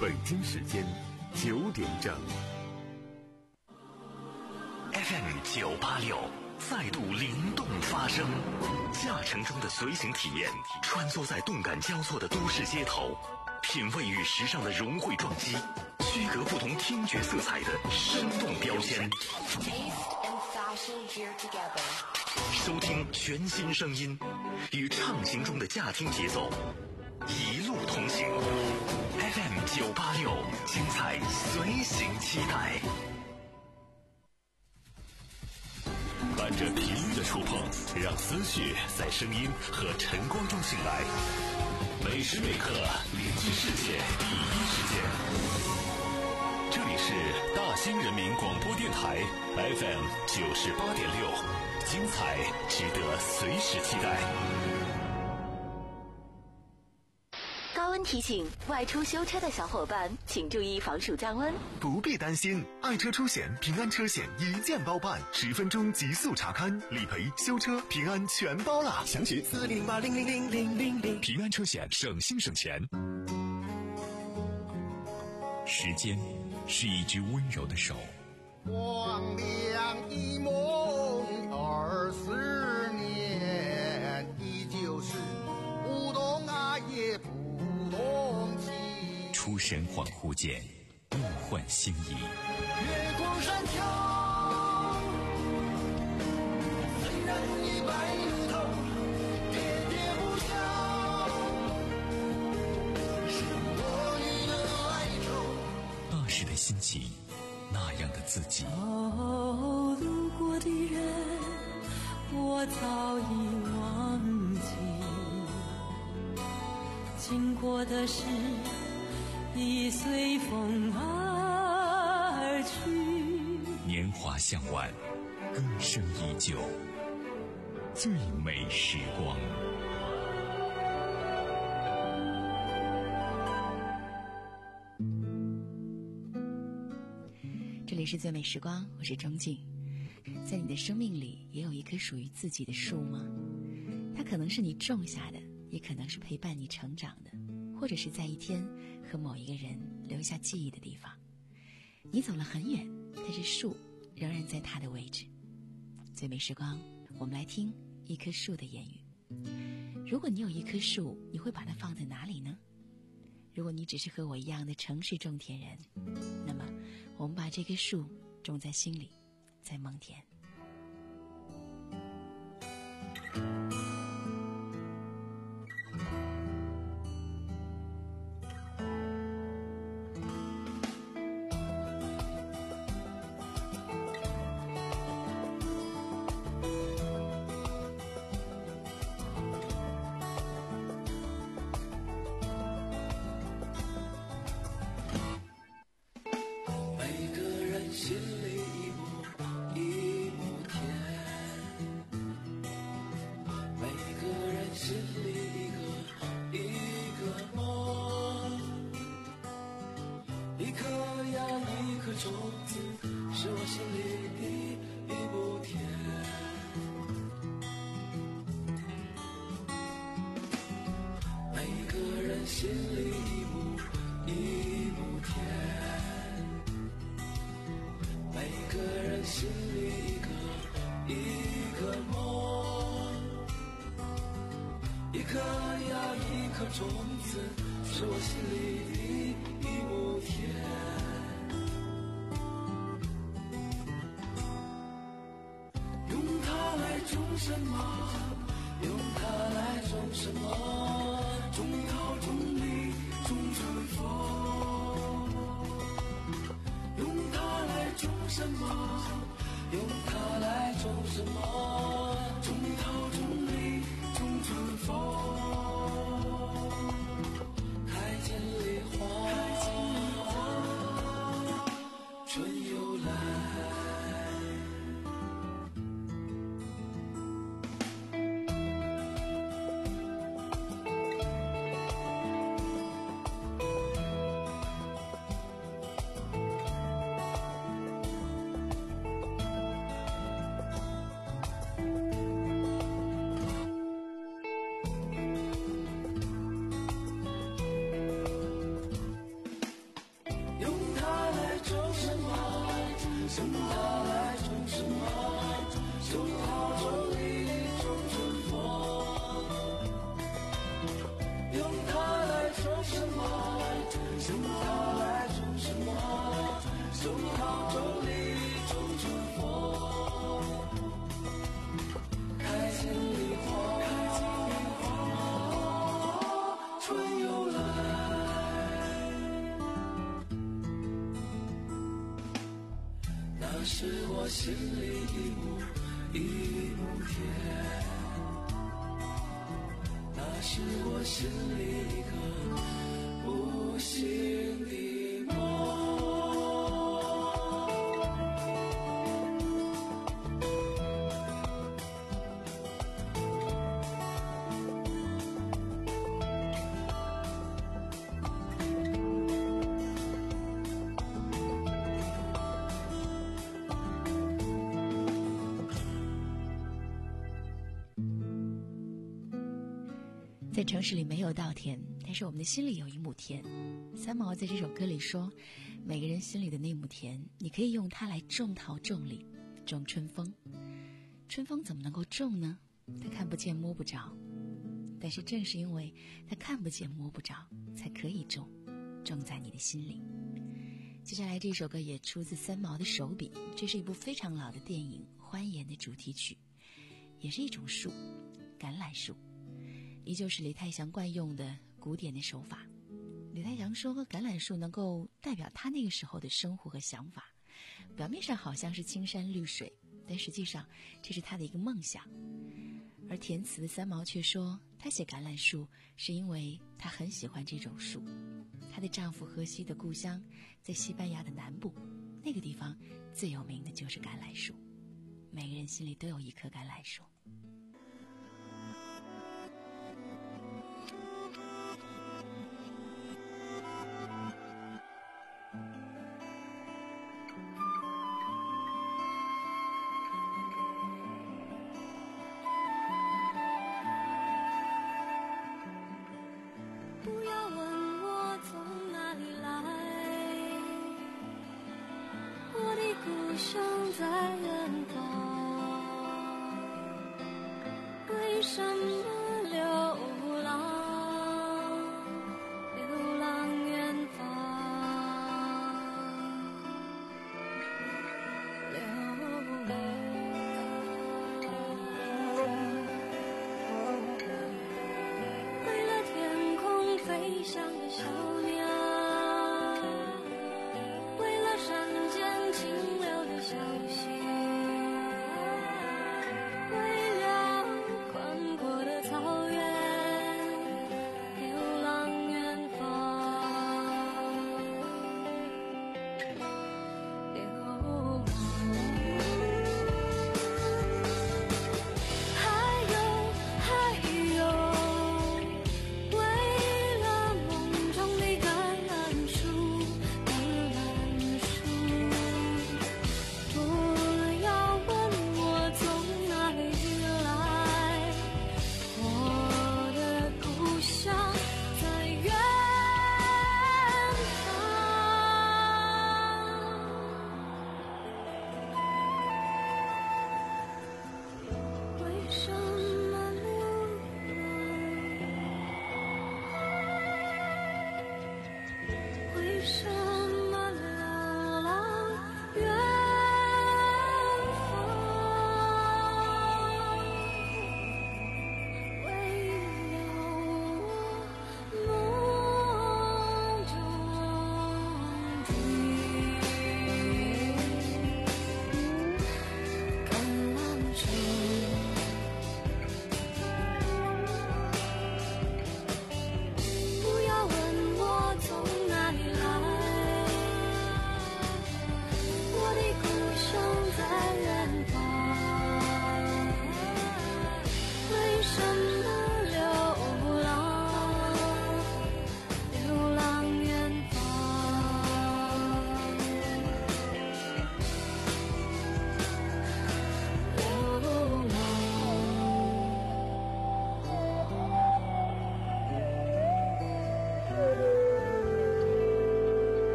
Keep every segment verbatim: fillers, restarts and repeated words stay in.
北京时间九点整。 F M 九八六再度灵动发声，驾乘中的随行体验，穿梭在动感交错的都市街头，品味与时尚的融汇撞击，区隔不同听觉色彩的生动标签。收听全新声音，与畅行中的驾听节奏一路同行。F M 九八六，精彩随行期待。伴着频率的触碰，让思绪在声音和晨光中醒来。每时每刻聆听世界第一时间。这里是大兴人民广播电台 F M 九十八点六，精彩值得随时期待。 高温提醒：外出修车的小伙伴，请注意防暑降温。 不必担心，爱车出险平安车险一键包办，十分钟极速查勘、理赔、修车，平安全包了。详询四零八零零零零零零。 平安车险，省心省钱。时间是一只温柔的手， 光亮一梦二十年，依旧是不懂爱也不懂情。 出神恍惚间，物换星移。 月光山丘，虽然已白了头，喋喋不休，是我与的哀愁。 那时的心情，那样的自己。 哦，路过的人，我早已忘记，经过的事已随风而去。 年华向晚，歌声依旧，最美时光。 这里是最美时光，我是钟静。在你的生命里也有一棵属于自己的树吗？它可能是你种下的，也可能是陪伴你成长的，或者是在一天和某一个人留下记忆的地方。你走了很远，但是树仍然在它的位置。最美时光，我们来听一棵树的言语。如果你有一棵树，你会把它放在哪里呢？如果你只是和我一样的城市种田人，那么我们把这棵树种在心里，在梦田。 心它来种什么？种好种理种春风，开尽梨花，开尽梨花，春又来。那是我心里一亩一亩田，那是我心里一个无心的梦。 在城市里没有稻田，但是我们的心里有一亩田。三毛在这首歌里说，每个人心里的那亩田，你可以用它来种桃种李种春风。春风怎么能够种呢？它看不见摸不着，但是正是因为它看不见摸不着，才可以种，种在你的心里。接下来这首歌也出自三毛的手笔，这是一部非常老的电影《欢颜》的主题曲，也是一种树，橄榄树，依旧是李泰祥惯用的古典的手法。李泰祥说橄榄树能够代表他那个时候的生活和想法，表面上好像是青山绿水，但实际上这是他的一个梦想。而填词的三毛却说，他写橄榄树是因为他很喜欢这种树。她的丈夫荷西的故乡在西班牙的南部，那个地方最有名的就是橄榄树，每个人心里都有一棵橄榄树。 在远方，为什么流浪？流浪远方，流浪。为了天空飞翔的小鸟，为了山间清流的小溪。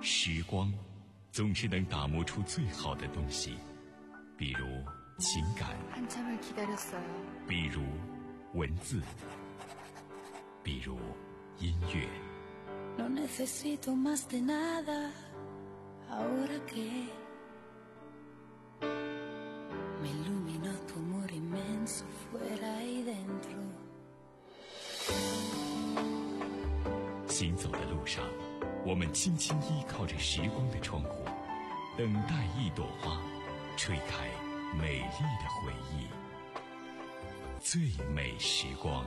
时光总是能打磨出最好的东西，比如情感，比如文字，比如音乐。 No necesito más de nada ahora que me iluminó tu amor inmenso fuera y dentro。 行走的路上，我们轻轻依靠着时光的窗户，等待一朵花吹开美丽的回忆。最美时光。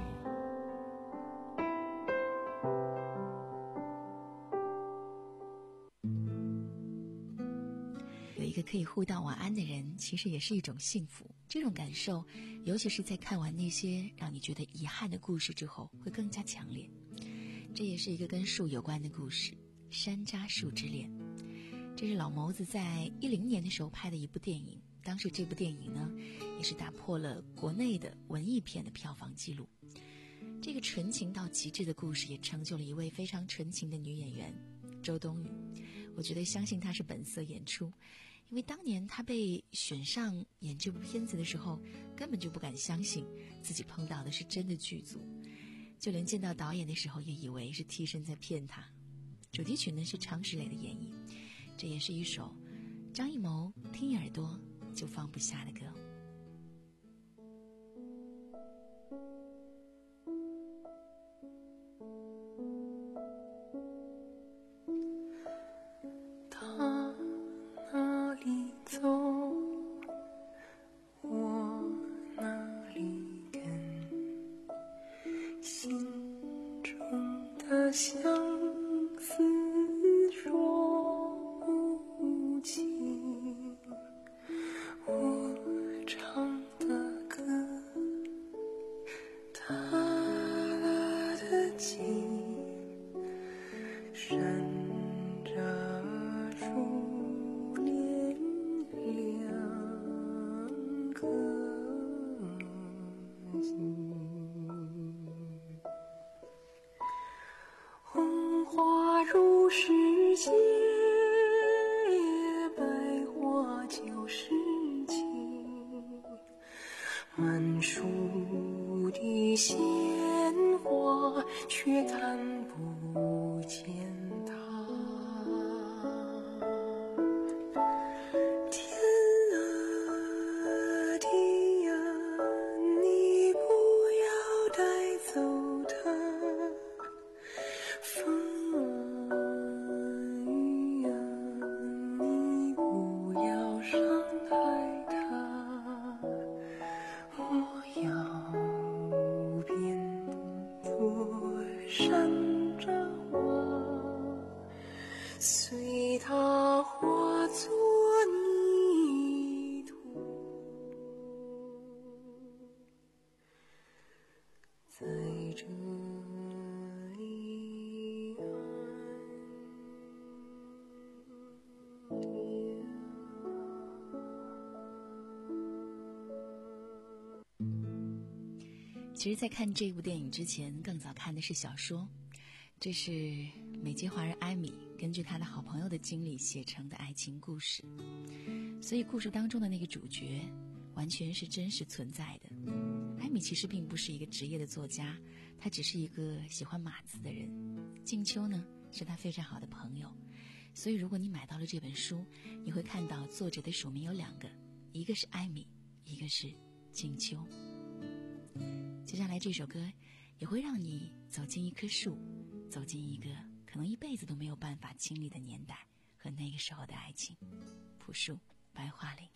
有一个可以互道晚安的人，其实也是一种幸福。这种感受，尤其是在看完那些让你觉得遗憾的故事之后，会更加强烈。这也是一个跟树有关的故事，《山楂树之恋》。这是老谋子在一零年的时候拍的一部电影，当时这部电影呢，也是打破了国内的文艺片的票房记录。这个纯情到极致的故事，也成就了一位非常纯情的女演员周冬雨。我觉得相信她是本色演出，因为当年她被选上演这部片子的时候，根本就不敢相信自己碰到的是真的剧组。就连见到导演的时候，也以为是替身在骗他。主题曲呢是常石磊的演绎，这也是一首张艺谋听一耳朵就放不下的歌。 他哪里走，我哪里跟，心中的相思说不清，我唱的歌，他的情，闪着如恋两颗心。红花如世界，白花就是情，满树的鲜花却看不见它。天啊地啊，你不要带走它。风啊雨啊，你不要伤害它。我要变作山楂花，随它化作泥土，在这里安定。 其实在看这部电影之前，更早看的是小说。这是美籍华人艾米根据她的好朋友的经历写成的爱情故事，所以故事当中的那个主角完全是真实存在的。艾米其实并不是一个职业的作家，她只是一个喜欢码字的人。静秋呢，是她非常好的朋友。所以如果你买到了这本书，你会看到作者的署名有两个，一个是艾米，一个是静秋。接下来这首歌也会让你走进一棵树，走进一个可能一辈子都没有办法经历的年代和那个时候的爱情。朴树，白桦林。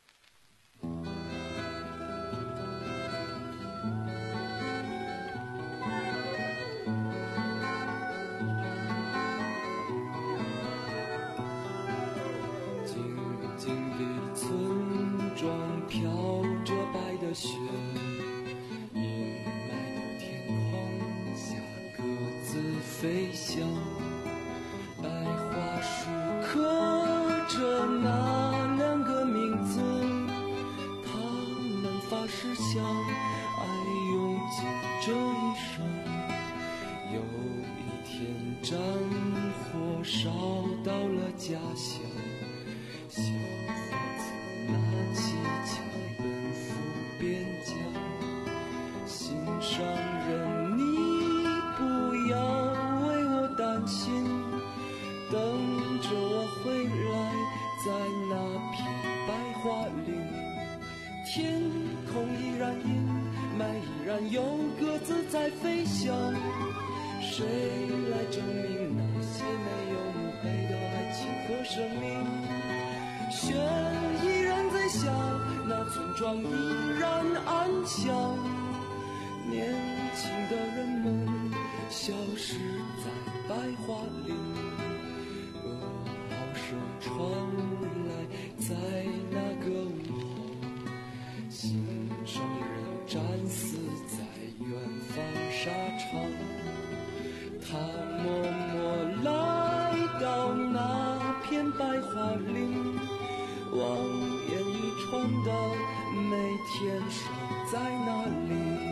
静静的村庄飘着白的雪，阴霾的天空下各自飞翔，白桦树刻着那两个名字，他们发誓相爱用尽这一生。有一天战火捎到了家乡。小伙子拿起枪奔赴边疆，心上人你不要为我担心，等着我回来，在那片白桦林，天空依然阴霾，依然有鸽子在飞翔。谁来证明那些没有墓碑的爱情和生命？雪依然在下，那村庄依然安详，年轻的人们消失在白桦林。噩耗声传来，在那个午后，心上人战死在远方沙场。他默默来到那片白桦林，望眼欲穿的每天守在那里。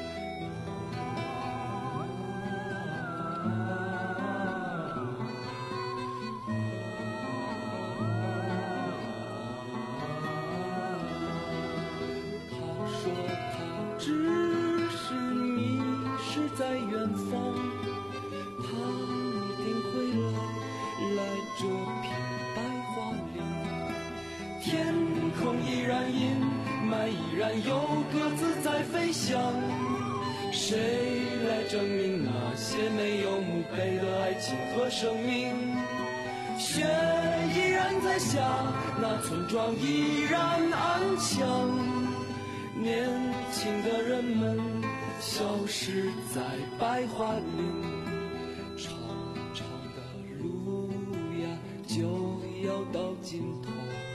有鸽子在飞翔，谁来证明那些没有墓碑的爱情和生命？雪依然在下，那村庄依然安详，年轻的人们消失在白桦林，长长的路呀就要到尽头。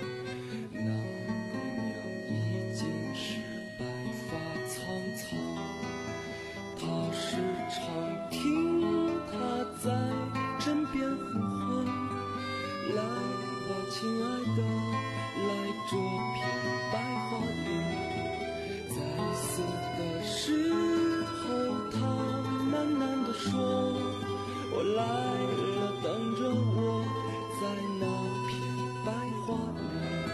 亲爱的，来这片白桦林，在死的时候，他喃喃地说：“我来了，等着我，在那片白桦林。”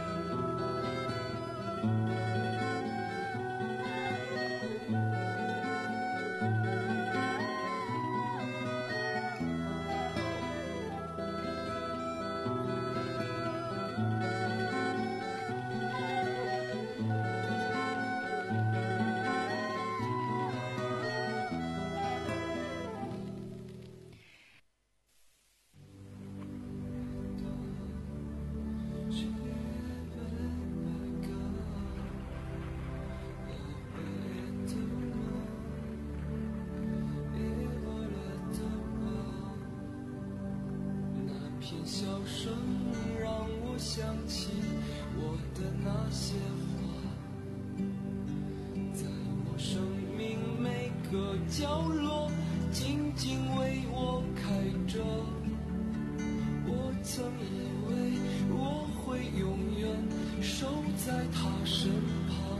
笑声让我想起我的那些话，在我生命每个角落静静为我开着。我曾以为我会永远守在他身旁，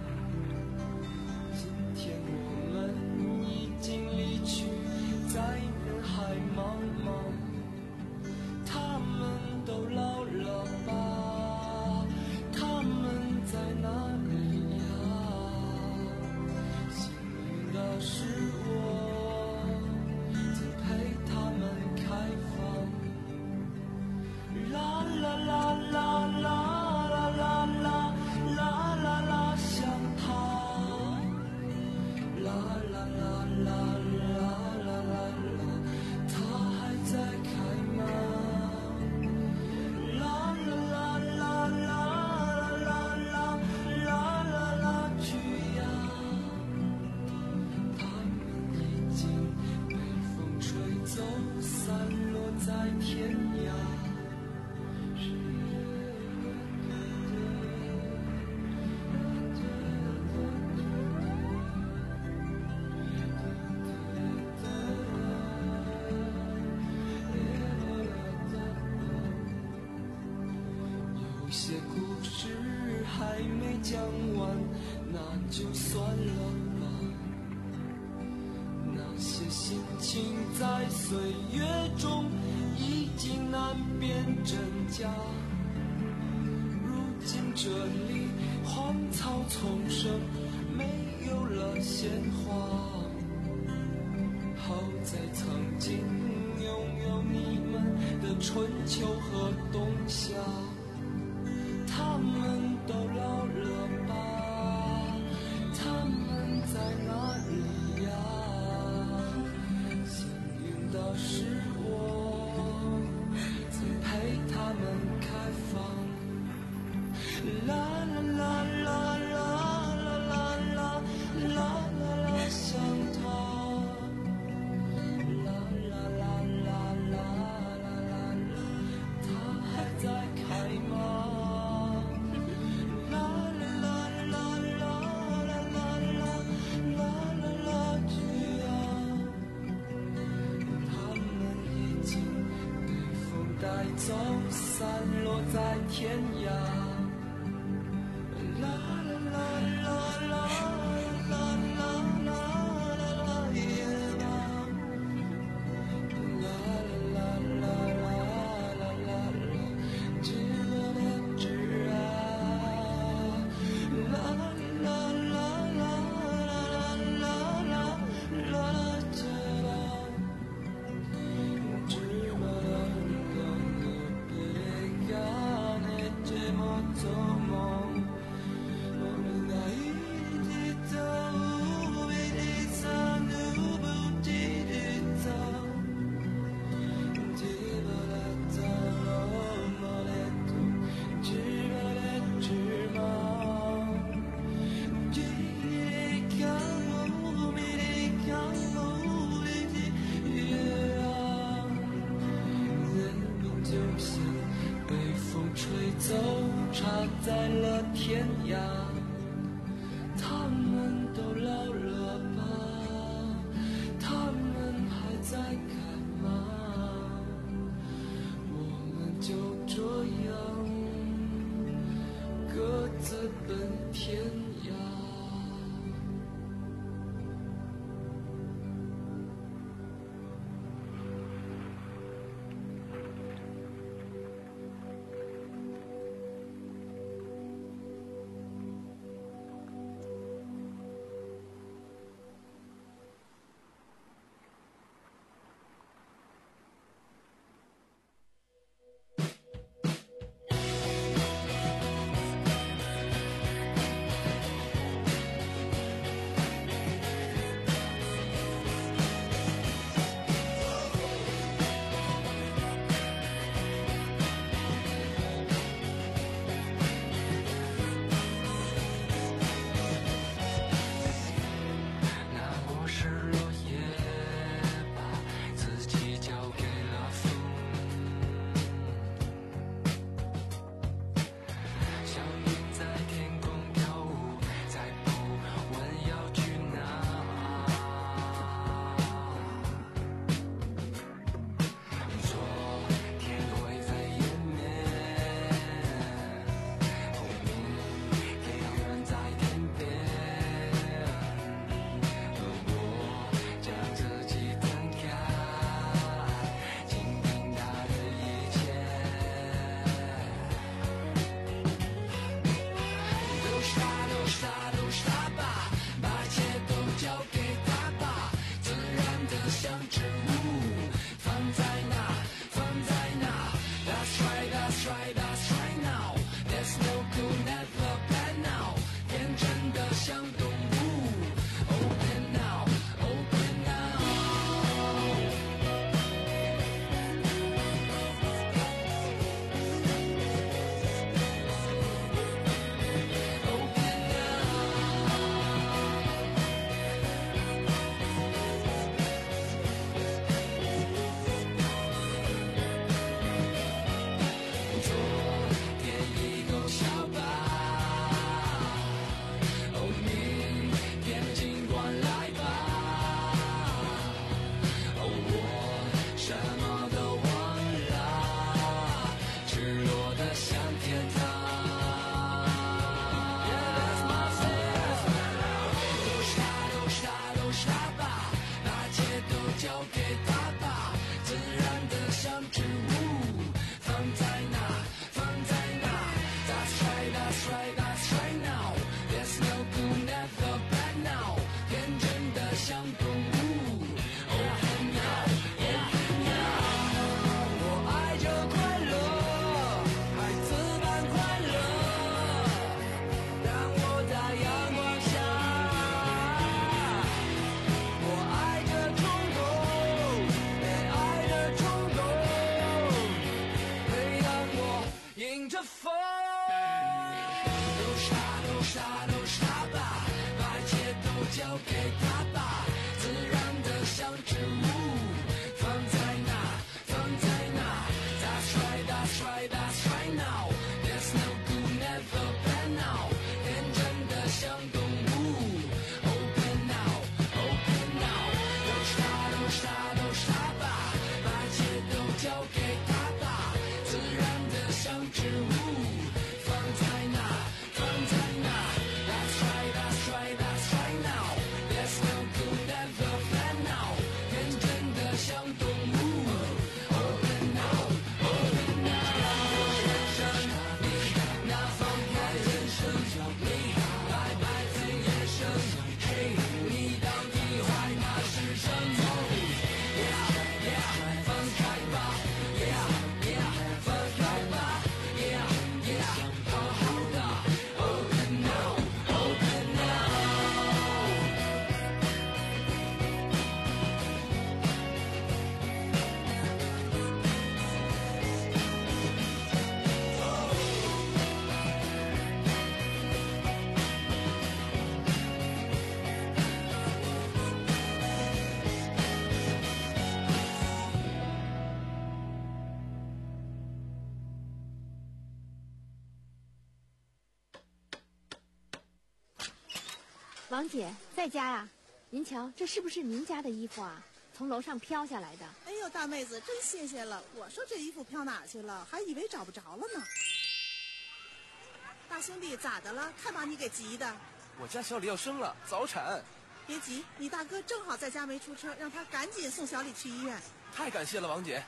今天我们已经离去，在人海茫茫。他们都老了吧？他们在哪里呀？幸运的是我曾陪他们开放。啦啦啦啦啦啦啦啦啦啦啦，像他。啦啦啦啦啦啦啦啦，他还在开吗？些故事还没讲完，那就算了吧。那些心情在岁月中已经难辨真假。如今这里荒草丛生，没有了鲜花。好在曾经拥有你们的春秋和冬夏，他们都老了吧？他们在哪里呀？幸运的是我曾陪他们开放。啦啦啦啦啦啦啦啦啦啦啦，想他。啦啦啦啦啦啦啦啦，他还在开吗？啦啦啦啦啦啦啦啦啦啦，只要他们已经被风带走，散落在天涯。啦啦啦啦啦啦啦啦啦啦耶啦，啦啦啦啦啦啦啦，知了的知啊，啦啦啦啦啦啦啦啦啦知了，知了的个别呀那这么做梦。走，插在了天涯，他们都老了吧？他们还在干嘛？我们就这样各自奔天涯。 王姐在家呀？您瞧，这是不是您家的衣服啊？从楼上飘下来的。 哎呦，大妹子真谢谢了。我说这衣服飘哪去了，还以为找不着了呢。大兄弟咋的了？看把你给急的。 我家小李要生了，早产。 别急，你大哥正好在家没出车，让他赶紧送小李去医院。 太感谢了，王姐。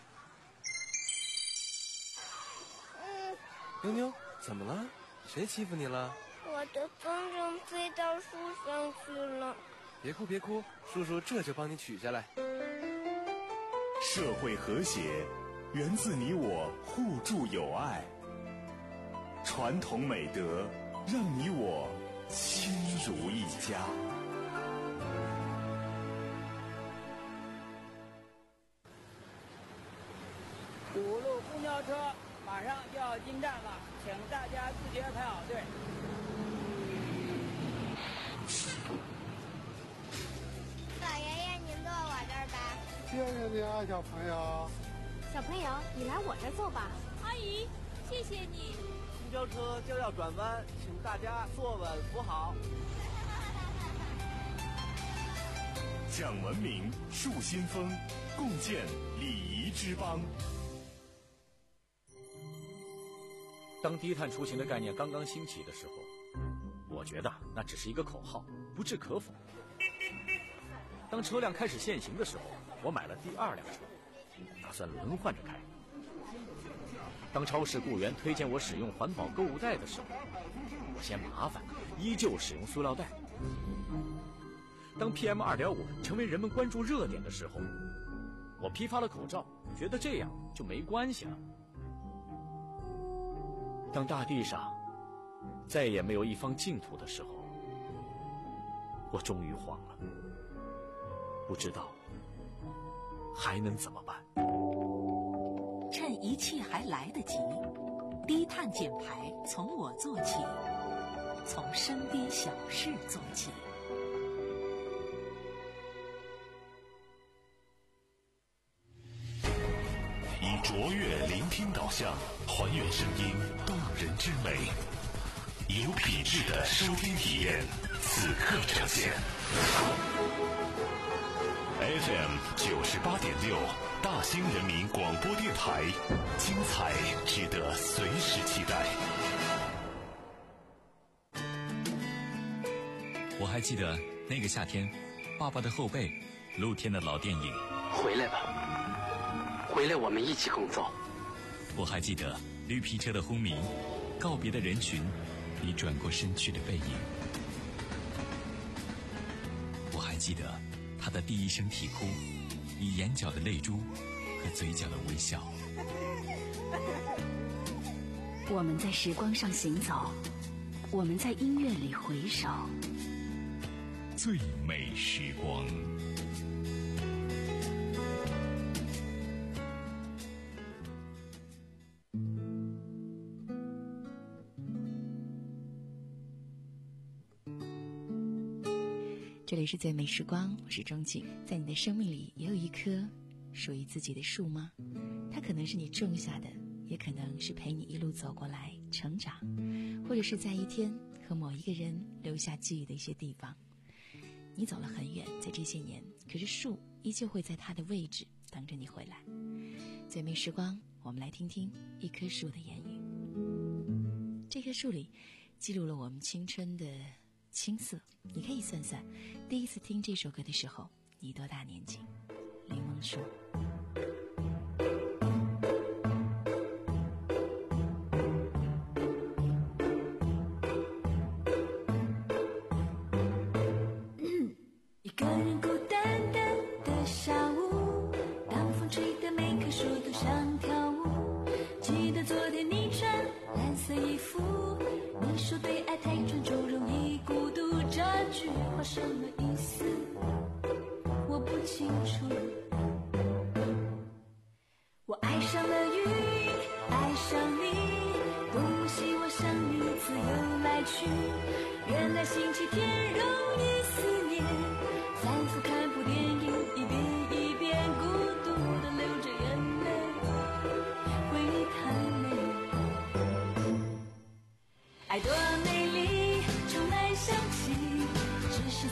嗯， 妞妞，怎么了？谁欺负你了？ 我的风筝飞到树上去了。 别哭别哭，叔叔这就帮你取下来。 社会和谐源自你我互助友爱，传统美德让你我亲如一家。 五路公交车马上就要进站了，请大家自觉排好队。 老爷爷，您坐我这儿吧。 谢谢你啊，小朋友。 小朋友，你来我这儿坐吧。 阿姨，谢谢你。 公交车就要转弯，请大家坐稳扶好。 讲文明，树新风，共建礼仪之邦。 当低碳出行的概念刚刚兴起的时候，我觉得那只是一个口号，不置可否。当车辆开始限行的时候，我买了第二辆车，打算轮换着开。当超市雇员推荐我使用环保购物袋的时候，我嫌麻烦，依旧使用塑料袋。当 P M 二点五 成为人们关注热点的时候，我批发了口罩，觉得这样就没关系了。当大地上再也没有一方净土的时候，我终于慌了，不知道还能怎么办。 趁一切还来得及，低碳减排从我做起，从身边小事做起。 以卓越聆听导向，还原声音动人之美，有品质的收听体验，此刻呈现。F M 九十八点六，大兴人民广播电台，精彩值得随时期待。 我还记得那个夏天，爸爸的后背，露天的老电影。 回来吧，回来，我们一起工作。 我还记得绿皮车的轰鸣，告别的人群，你转过身去的背影。我还记得他的第一声啼哭，以眼角的泪珠和嘴角的微笑。 我们在时光上行走，我们在音乐里回首， 最美时光。 这里是最美时光，我是钟景。在你的生命里也有一棵属于自己的树吗？它可能是你种下的，也可能是陪你一路走过来成长，或者是在一天和某一个人留下记忆的一些地方。你走了很远，在这些年，可是树依旧会在它的位置等着你回来。最美时光，我们来听听一棵树的言语。这棵树里记录了我们青春的青涩。你可以算算，第一次听这首歌的时候，你多大年纪？柠檬树。 一个人孤单单的下午，当风吹得每棵树都想跳舞。记得昨天你穿蓝色衣服，你说对爱太专注容易孤独，这句话什么意思？我不清楚。我爱上了云，爱上你，多希望像你自由来去。原来星期天容易思念，反复看部电影，一遍一遍孤独的流着眼泪，回忆太累。爱多美丽，充满香气，只是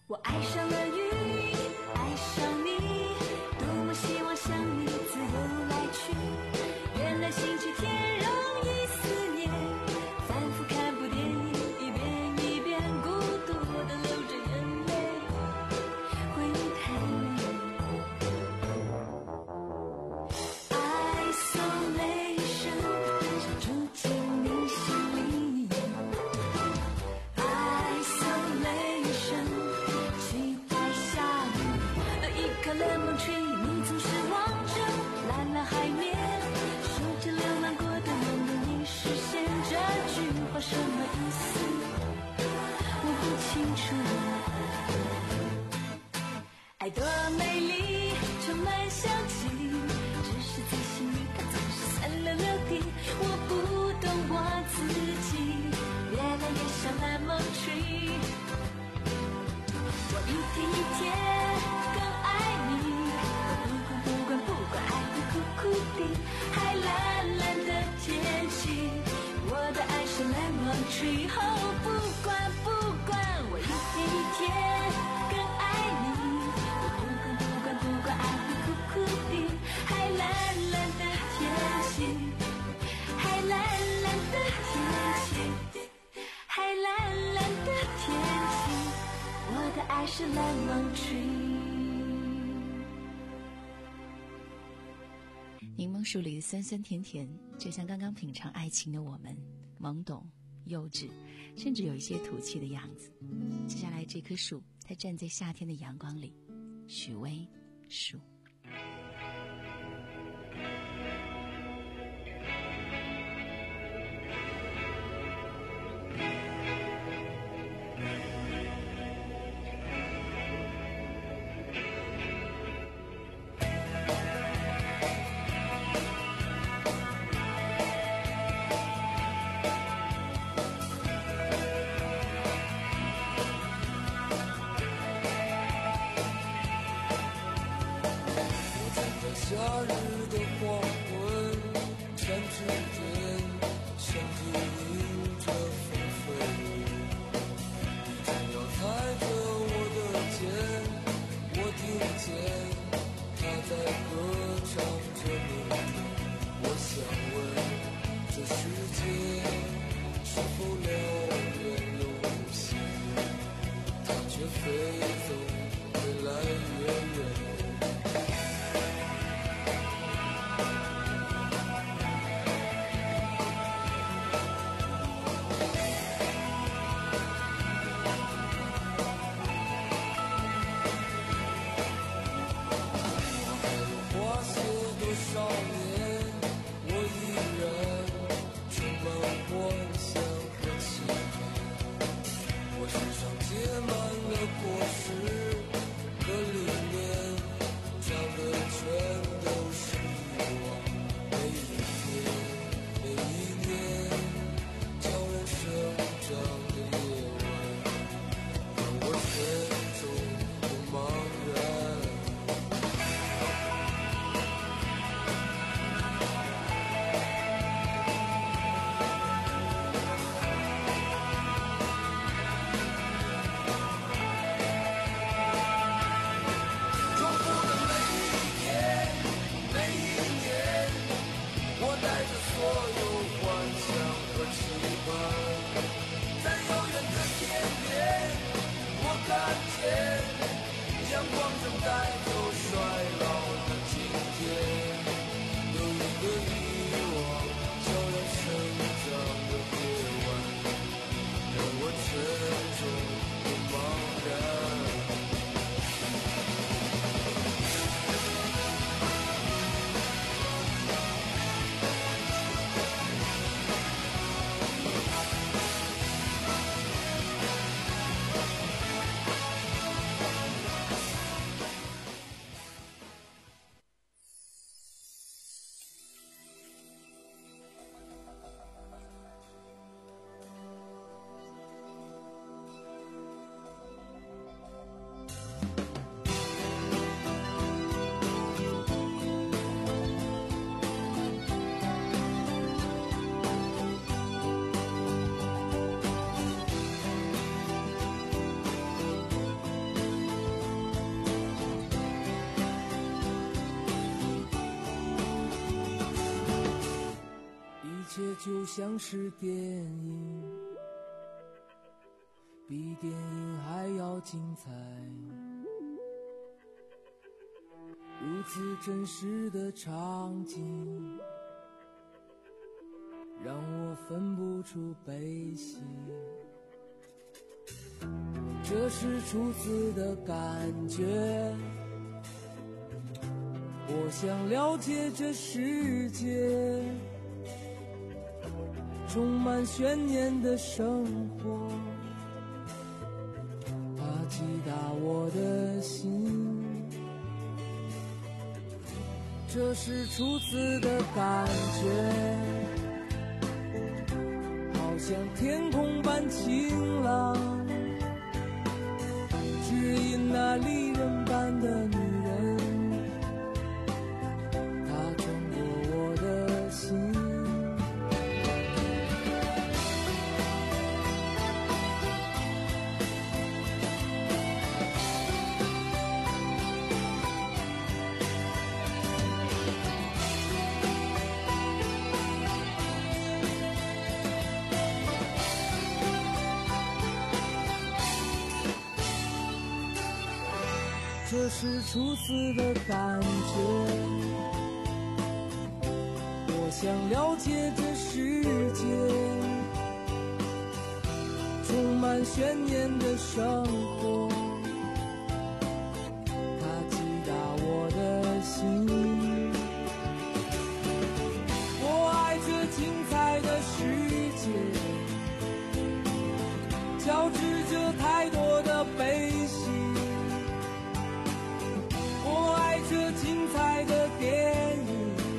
我爱上了雨，爱上你，多么希望像你自由来去。原来星期天容易思念，反复看部电影，一遍一遍，孤独的流着眼泪，回忆太美。Isolation， 想住进你心里。Isolation， 期待下雨，一颗 lemon tree， 你总是望着蓝蓝海面，数着流浪过的梦的你实现。这句话什么意思？我不清楚。爱多美丽，充满香气，只是在心里它总是酸溜溜的。我不懂我自己，越来越像 lemon tree。我一天一天更爱你，我不管不管不管，爱会苦苦的，还蓝蓝的天气。我的爱是 lemon tree， 哦，不管不管，我一天一天更爱你，我不管不管不管，爱会苦苦的，还蓝蓝的天气，还蓝蓝的天气，还蓝蓝的天气。我的爱是 lemon tree。 柠檬树里的酸酸甜甜，就像刚刚品尝爱情的我们，懵懂、幼稚，甚至有一些土气的样子。接下来这棵树，它站在夏天的阳光里，许巍树。 夏日的黄昏，山之间，像低吟着风飞。你正要踩着我的肩，我听见他在歌唱着明天。我想问，这世界是否辽远又无限？它却飞走，越来越远。 切就像是电影，比电影还要精彩。如此真实的场景，让我分不出悲喜。这是初次的感觉，我想了解这世界，充满悬念的生活，它击打我的心。这是初次的感觉，好像天空般晴朗，只因那离人般的女人，她穿过我的心。这是初次的感觉，我想了解这世界，充满悬念的生活，它击打我的心。我爱这精彩的世界，交织着太多的悲喜。我爱这精彩的电影，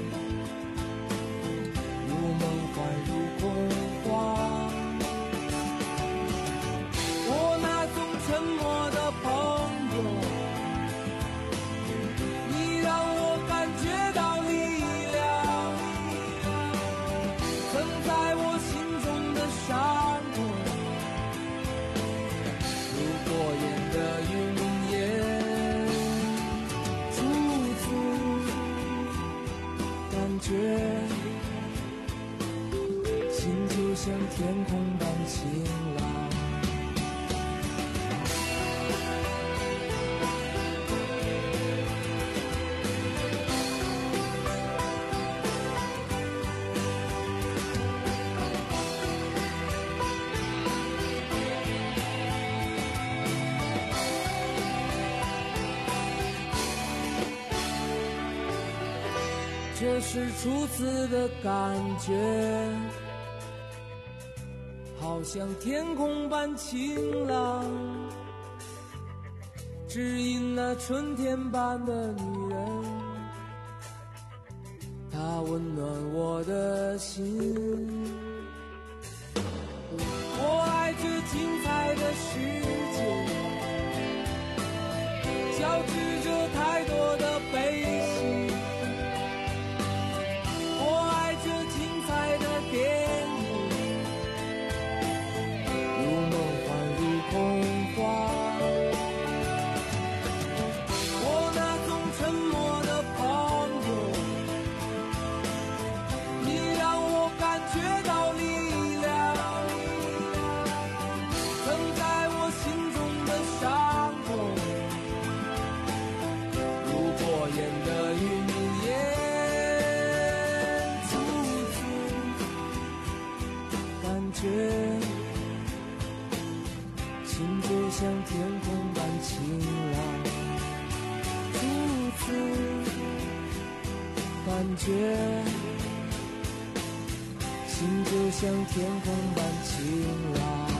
如梦幻如童话。我那种沉默的朋友，你让我感觉到力量，曾在我心中的伤痛，如过眼的云烟。感觉心就像天空般晴朗，这是初次的感觉，好像天空般晴朗，只因那春天般的女人，她温暖我的心。我爱这精彩的世界，交织着太多的悲喜。我爱这精彩的电影，如梦幻如童话。我那种沉默的朋友，你让我感觉到力量，曾在我心中的伤痛，如过眼的云烟。感觉心就像天空般晴朗，如此感觉心就像天空般晴朗。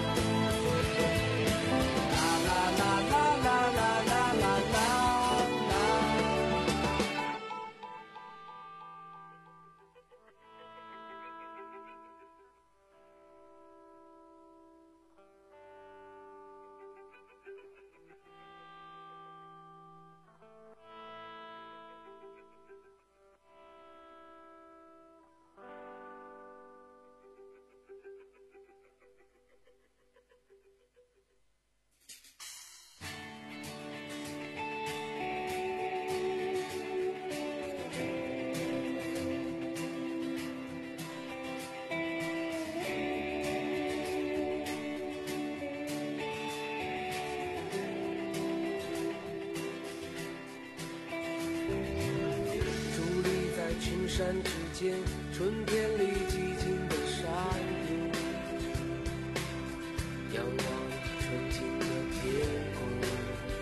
啦啦啦啦啦啦啦啦啦啦山之间，春天里寂静的山顶，仰望纯净的天空，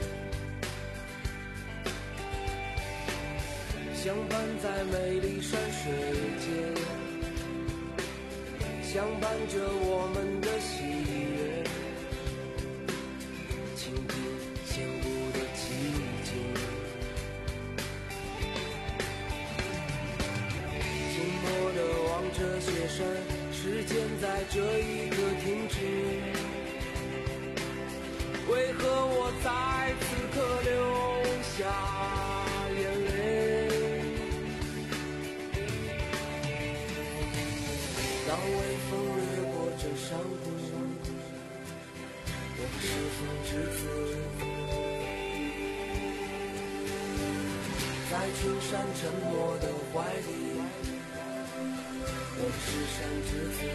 相伴在美丽山水间，相伴着我们的喜悦，倾听千古的寂静，静默地望着雪山，时间在这一刻停止，为何我在此刻流下眼泪？当微风掠过这山谷，我是否知此？在群山沉默的怀里，我是山之子。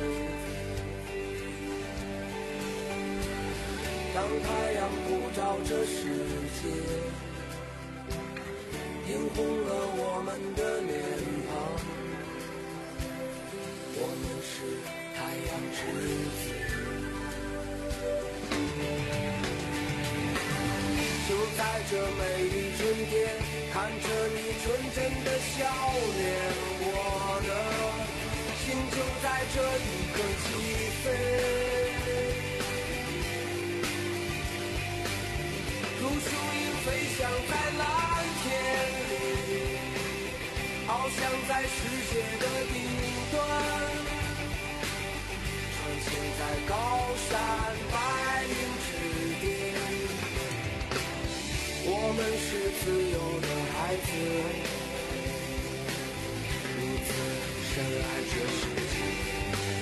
当太阳普照这世界，映红了我们的脸庞，我们是太阳之子。就在这美丽春天，看着你纯真的笑脸，我的心就在这一刻起飞。如树影飞翔在蓝天里，翱翔在世界的顶端，穿行在高山白云之巅。我们是自由的孩子，如此深爱这世界。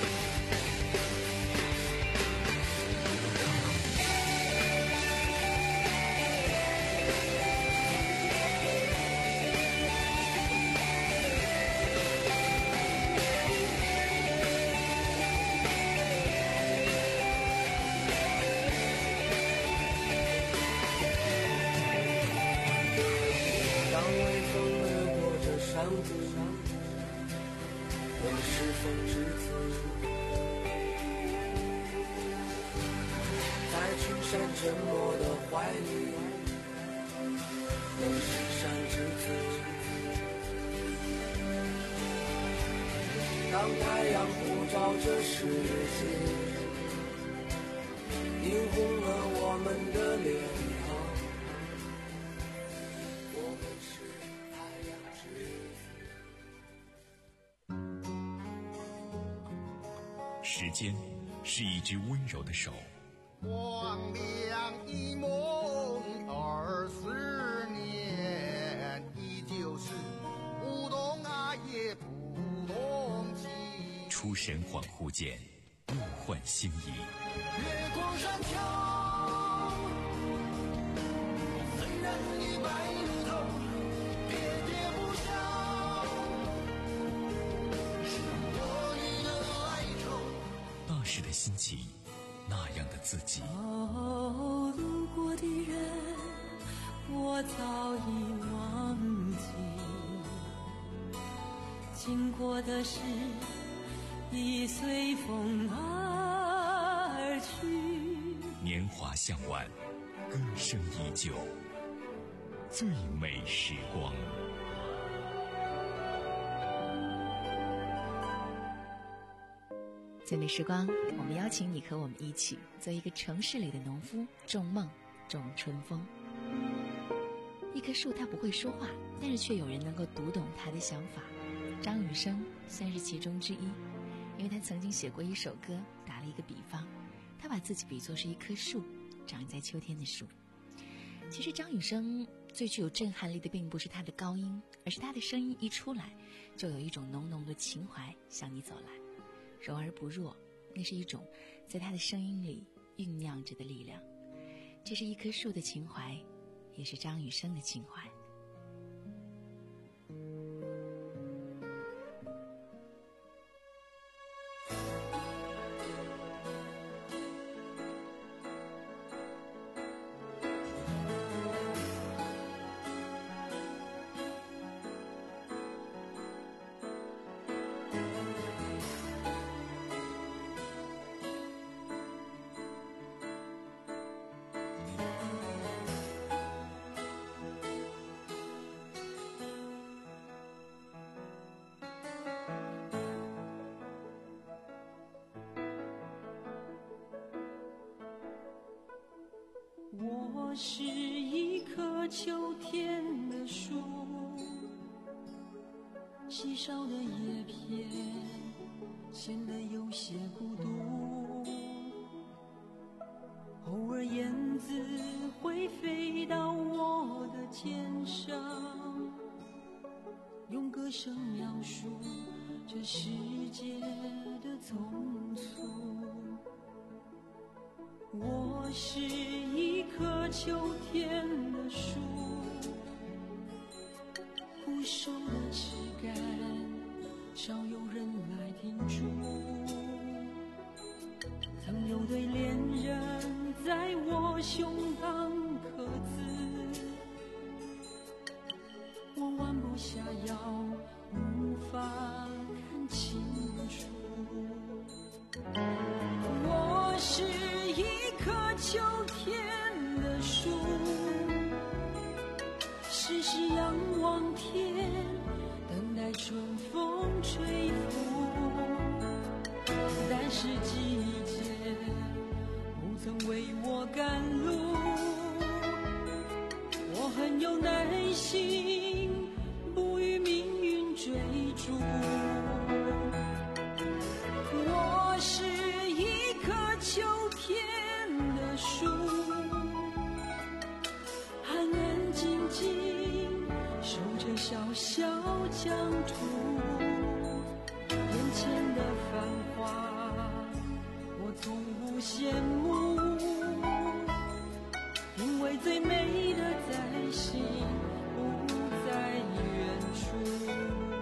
我是风之子，在群山沉默的怀里，我是山之子。当太阳普照这世界，映红了我们的脸庞，我们是太阳之子。 时间是一只温柔的手， 黄粱一梦二十年，依旧是不懂爱也不懂情。 出神恍惚间，物换星移。 月光山桥，虽然已白了头，喋喋不休，是我你的哀愁。 那时的心情，那样的自己。 哦，路过的人，我早已忘记；经过的事，已随风而去。 年华向晚，歌声依旧，最美时光。 最美时光，我们邀请你和我们一起做一个城市里的农夫，种梦，种春风。一棵树它不会说话，但是却有人能够读懂它的想法。张雨生算是其中之一，因为他曾经写过一首歌，打了一个比方，他把自己比作是一棵树，长在秋天的树。其实张雨生最具有震撼力的并不是他的高音，而是他的声音一出来，就有一种浓浓的情怀向你走来，柔而不弱，那是一种在他的声音里酝酿着的力量。这是一棵树的情怀，也是张雨生的情怀。 我是一棵秋天的树，稀少的叶片显得有些孤独，偶尔燕子会飞到我的肩上，用歌声描述这世界的匆促。我是一棵秋天的树，枯瘦的枝干少有人来停驻，曾有对恋人在我胸膛刻字，我弯不下腰，无法看清楚。我是一棵秋天的树，时时仰望天，等待春风吹拂，但是季节不曾为我赶路，我很有耐心，不与命运追逐。我是一棵秋天的树，安安静静守着小小疆土，眼前的繁华我从不羡慕，因为最美的在心，不在远处。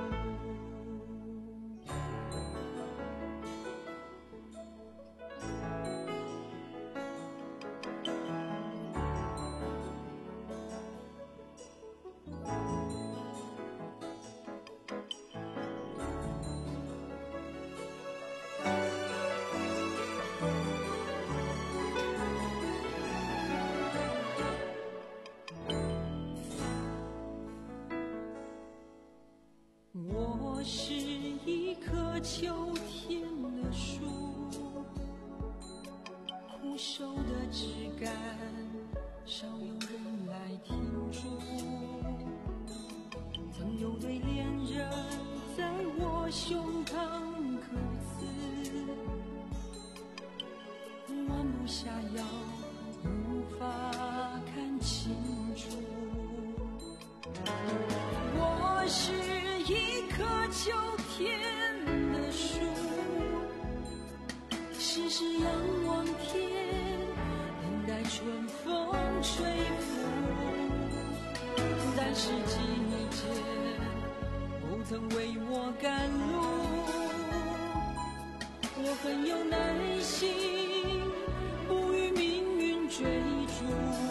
我是一棵秋天的树，枯瘦的枝干少有人来停驻，曾有对恋人在我胸膛刻字，弯不下腰，无法看清楚。我是一棵秋天的树，时时仰望天，等待春风吹拂，但是季节不曾为我赶路，我很有耐心，不与命运追逐。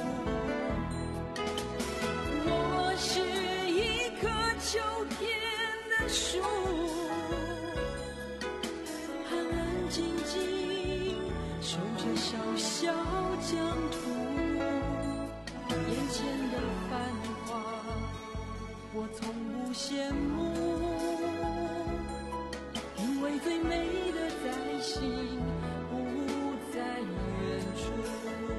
我是一棵秋天的树，安安静静守着小小疆土，眼前的繁华我从不羡慕，因为最美的在心，不在远处。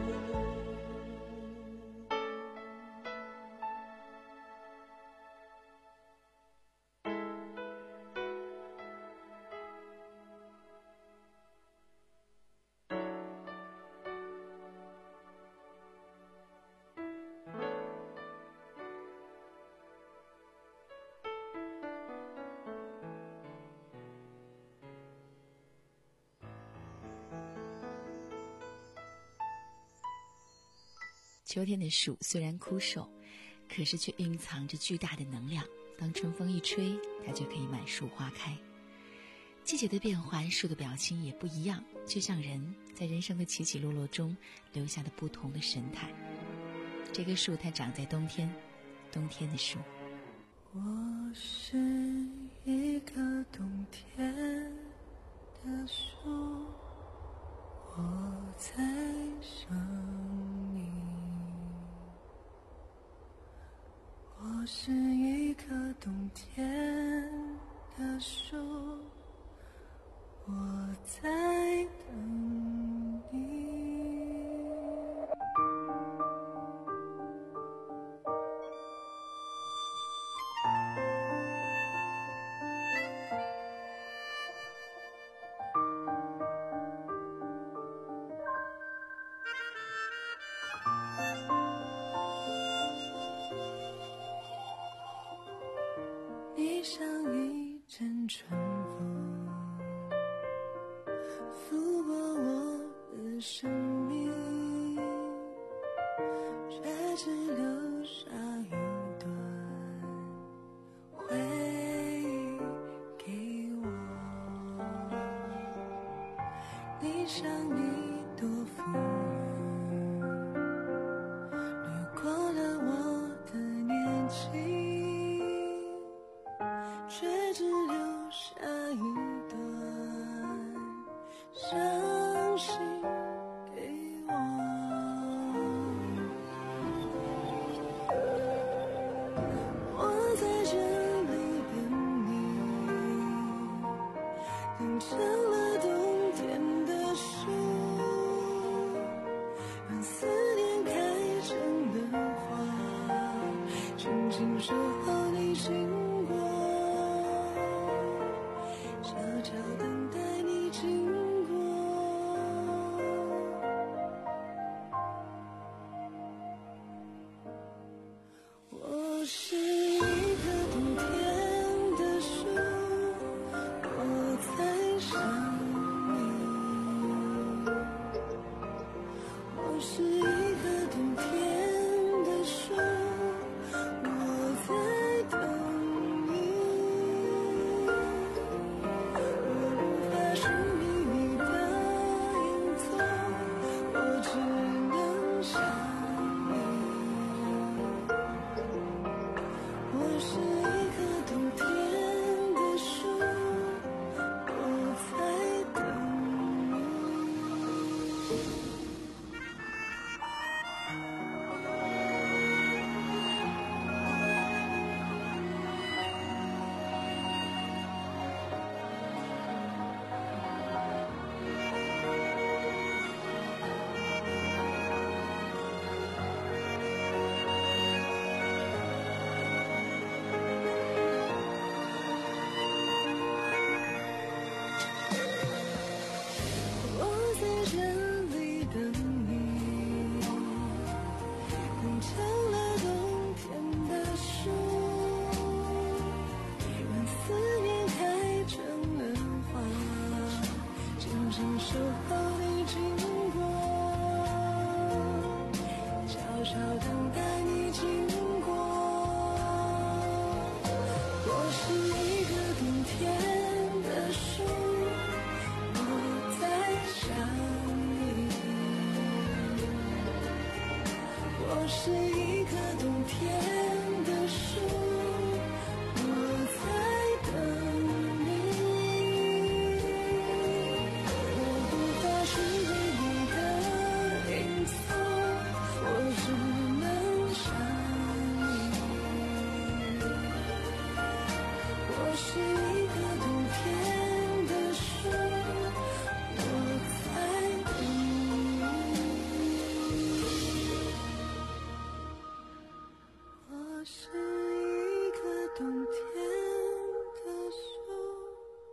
秋天的树虽然枯瘦，可是却蕴藏着巨大的能量。当春风一吹，它就可以满树花开。季节的变换，树的表情也不一样，就像人在人生的起起落落中留下的不同的神态。这棵树它长在冬天，冬天的树。 我是一棵冬天的树，我在生命。我是一棵冬天的树，我在等你。 春风拂过我的生命，却只留下一段回忆给我。你像一朵风掠过了我的年轻，却只留下一段伤心给我。我在这里等你，等成了冬天的树，让思念开成的花，静静守候你经过，悄悄等待你经过。我是一棵冬天的树，我在想你。我是一棵冬天的树，我在等你。我无法寻觅你的影踪，我只能想你。我是一棵冬天的树，我在等你。我在这里等你，等成了冬天的树，让思念开成了花，静静守候你经过，悄悄等待你经过。我是一棵冬天的树，我在想你。我是一棵冬天的树，我在等你。我无法寻觅你的影踪，我只能想你。我是一棵冬天的树，我在等你。我是一棵冬天的树。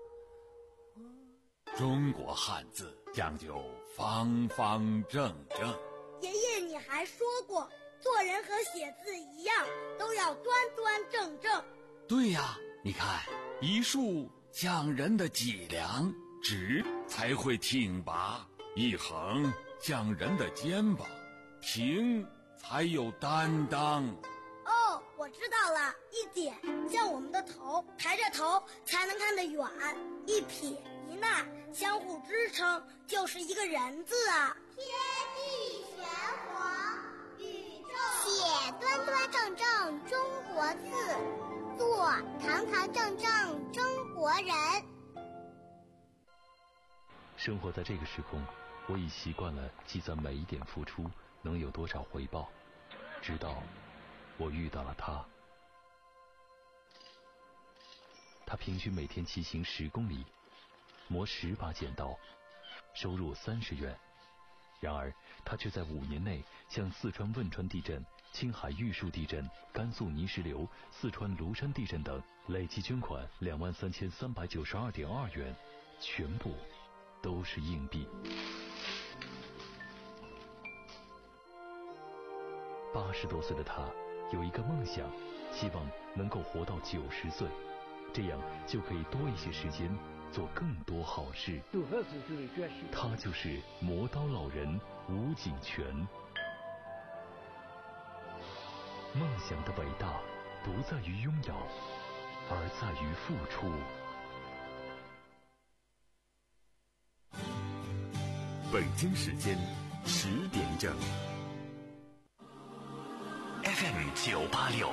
中国汉字讲究方方正正。 爷爷，你还说过，做人和写字一样，都要端端正正。 对呀，你看，一竖像人的脊梁，直才会挺拔；一横像人的肩膀，平才有担当。 哦，我知道了，一点像我们的头，抬着头才能看得远；一撇一捺相互支撑，就是一个人字啊。 天地玄黄，宇宙写端端正正中国字，做堂堂正正中国人。 生活在这个时空，我已习惯了计算每一点付出能有多少回报，直到我遇到了他。他平均每天骑行十公里，磨十把剪刀，收入三十元。然而他却在五年内向四川汶川地震、青海玉树地震、甘肃泥石流、四川庐山地震等累计捐款两万三千三百九十二点二元，全部都是硬币。八十多岁的他有一个梦想，希望能够活到九十岁。 这样就可以多一些时间做更多好事。他就是磨刀老人吴景全。梦想的伟大不在于拥有，而在于付出。 北京时间十点整。F M 九八六